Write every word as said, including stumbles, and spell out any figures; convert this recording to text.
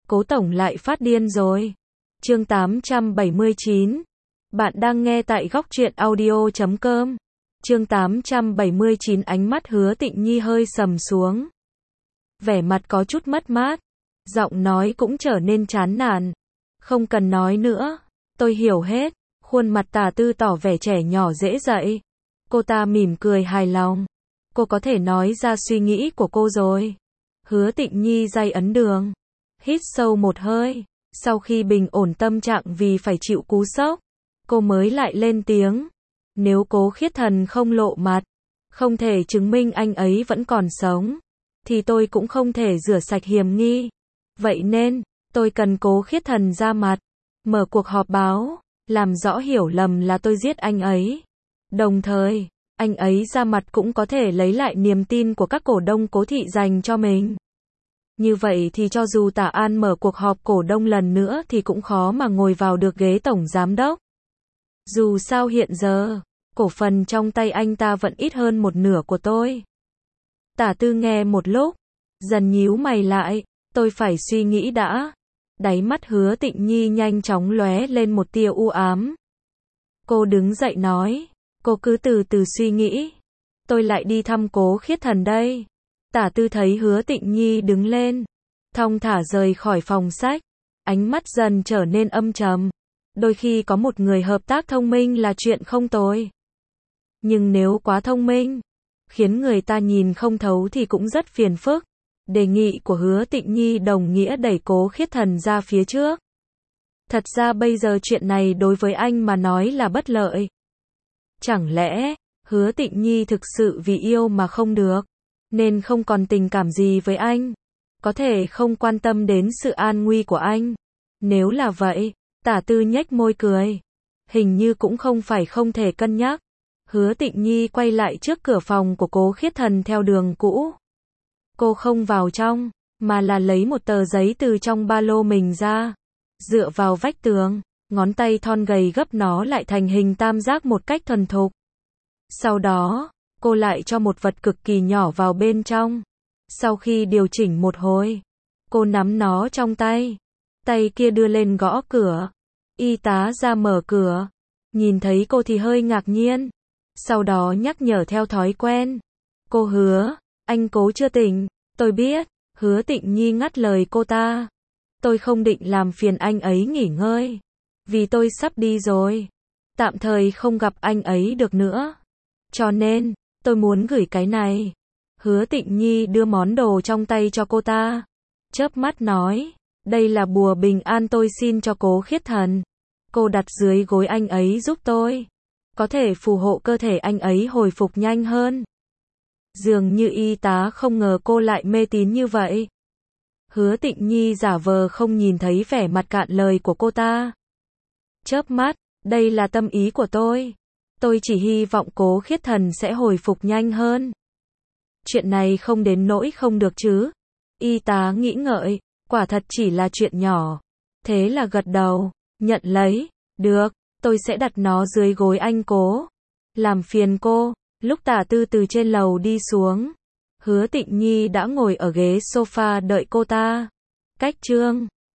Cố tổng lại phát điên rồi. Chương tám trăm bảy mươi chín. Bạn đang nghe tại góc truyện audio chấm com. Chương tám trăm bảy mươi chín. Ánh mắt Hứa Tịnh Nhi hơi sầm xuống. Vẻ mặt có chút mất mát. Giọng nói cũng trở nên chán nản. Không cần nói nữa. Tôi hiểu hết. Khuôn mặt Tả Tư tỏ vẻ trẻ nhỏ dễ dạy. Cô ta mỉm cười hài lòng. Cô có thể nói ra suy nghĩ của cô rồi. Hứa Tịnh Nhi day ấn đường. Hít sâu một hơi. Sau khi bình ổn tâm trạng vì phải chịu cú sốc, cô mới lại lên tiếng. Nếu Cố Khiết Thần không lộ mặt, không thể chứng minh anh ấy vẫn còn sống, thì tôi cũng không thể rửa sạch hiểm nghi. Vậy nên, tôi cần Cố Khiết Thần ra mặt, mở cuộc họp báo, làm rõ hiểu lầm là tôi giết anh ấy. Đồng thời, anh ấy ra mặt cũng có thể lấy lại niềm tin của các cổ đông Cố thị dành cho mình. Như vậy thì cho dù Tả An mở cuộc họp cổ đông lần nữa thì cũng khó mà ngồi vào được ghế tổng giám đốc. Dù sao hiện giờ, cổ phần trong tay anh ta vẫn ít hơn một nửa của tôi. Tả Tư nghe một lúc, dần nhíu mày lại, tôi phải suy nghĩ đã. Đáy mắt Hứa Tịnh Nhi nhanh chóng lóe lên một tia u ám. Cô đứng dậy nói, cô cứ từ từ suy nghĩ. Tôi lại đi thăm Cố Khiết Thần đây. Tả Tư thấy Hứa Tịnh Nhi đứng lên, thong thả rời khỏi phòng sách, ánh mắt dần trở nên âm trầm. Đôi khi có một người hợp tác thông minh là chuyện không tồi. Nhưng nếu quá thông minh, khiến người ta nhìn không thấu thì cũng rất phiền phức. Đề nghị của Hứa Tịnh Nhi đồng nghĩa đẩy Cố Khiết Thần ra phía trước. Thật ra bây giờ chuyện này đối với anh mà nói là bất lợi. Chẳng lẽ, Hứa Tịnh Nhi thực sự vì yêu mà không được, nên không còn tình cảm gì với anh, có thể không quan tâm đến sự an nguy của anh. Nếu là vậy, Tả Tư nhếch môi cười. Hình như cũng không phải không thể cân nhắc. Hứa Tịnh Nhi quay lại trước cửa phòng của Cố Khiết Thần theo đường cũ. Cô không vào trong, mà là lấy một tờ giấy từ trong ba lô mình ra, dựa vào vách tường, ngón tay thon gầy gấp nó lại thành hình tam giác một cách thuần thục. Sau đó, cô lại cho một vật cực kỳ nhỏ vào bên trong. Sau khi điều chỉnh một hồi, cô nắm nó trong tay. Tay kia đưa lên gõ cửa. Y tá ra mở cửa. Nhìn thấy cô thì hơi ngạc nhiên. Sau đó nhắc nhở theo thói quen. Cô Hứa, anh Cố chưa tỉnh. Tôi biết. Hứa Tịnh Nhi ngắt lời cô ta. Tôi không định làm phiền anh ấy nghỉ ngơi. Vì tôi sắp đi rồi. Tạm thời không gặp anh ấy được nữa. Cho nên, tôi muốn gửi cái này. Hứa Tịnh Nhi đưa món đồ trong tay cho cô ta. Chớp mắt nói. Đây là bùa bình an tôi xin cho Cố Khiết Thần. Cô đặt dưới gối anh ấy giúp tôi. Có thể phù hộ cơ thể anh ấy hồi phục nhanh hơn. Dường như y tá không ngờ cô lại mê tín như vậy. Hứa Tịnh Nhi giả vờ không nhìn thấy vẻ mặt cạn lời của cô ta. Chớp mắt, đây là tâm ý của tôi. Tôi chỉ hy vọng Cố Khiết Thần sẽ hồi phục nhanh hơn. Chuyện này không đến nỗi không được chứ. Y tá nghĩ ngợi, quả thật chỉ là chuyện nhỏ. Thế là gật đầu, nhận lấy. Được, tôi sẽ đặt nó dưới gối anh Cố. Làm phiền cô. Lúc Tả Tư từ trên lầu đi xuống, Hứa Tịnh Nhi đã ngồi ở ghế sofa đợi cô ta. Cách chương